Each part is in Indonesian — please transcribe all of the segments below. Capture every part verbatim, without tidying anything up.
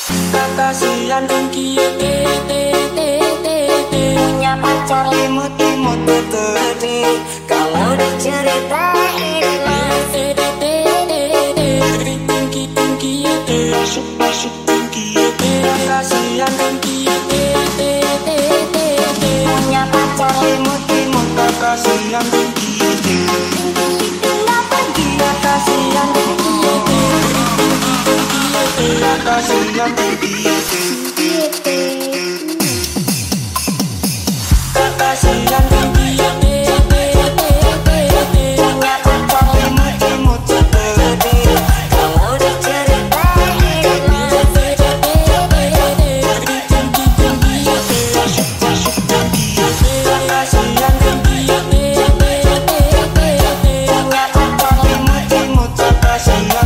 Kasihan Ringky te te te te te punya pacar imut-imut gede. Kalau diceritain masih te te te te Ringky Ringky te masuk-masuk Ringky te. Kasihan Ringky te te te te te punya pacar imut-imut. Kasihan Ringky te tinggal pergi. Kasihan Ringky te kasihan Ringky te kasihan Ringky te punya pacar imut-imut gede. Kalau diceritain masih te Ringky masuk-masuk Ringky te. Kasihan Ringky te punya pacar imut-imut. Kasihan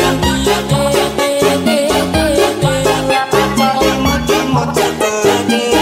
punya pacar imut-imut gede.